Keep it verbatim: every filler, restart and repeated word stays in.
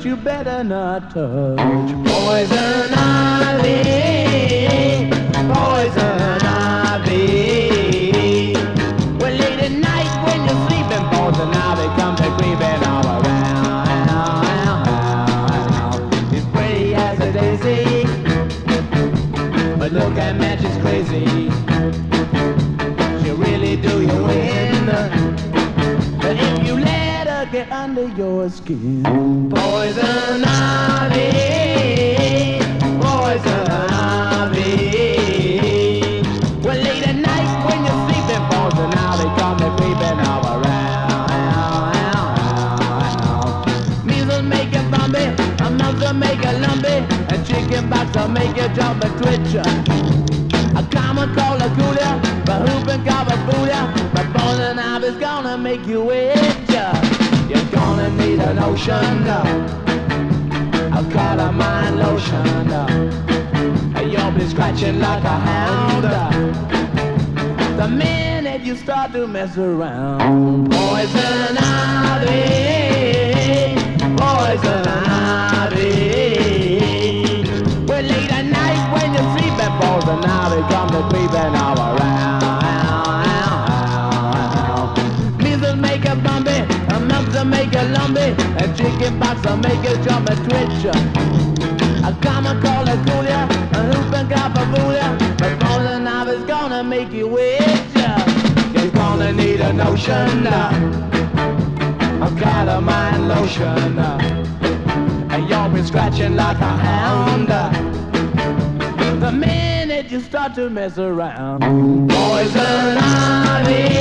that you better not touch. Poison ivy, poison ivy. Well, late at night when you're sleeping, poison ivy comes a creeping all around. It's pretty as a daisy, but look at man, she's crazy. She'll really do you in, but if you let her get under your skin. Poison ivy, poison ivy. Well, late at night when you're sleeping, poison ivy come and creeping all around. Measles make you bumpy, a mouth will make you lumpy, a chicken pox will make you jump and twitch. A common cold, a cooler, but whooping cough a booter, but poison ivy's gonna make you itch. You're gonna need an ocean, I'll call a mind lotion, and you'll be scratching like a hound the minute you start to mess around. Poison ivy, poison ivy. Well, late at night when you're sleeping, poison ivy comes to creeping all around. Measles make you bumpy, a mumps will make you lumpy, a chicken pox will make you jump and twitch. A common cold will cool ya, a whooping cough will fool ya, but poison ivy's gonna make you itch. You're gonna need a notion, I've got a mind lotion, and you'll be scratching like a hound the minute you start to mess around. Poison ivy,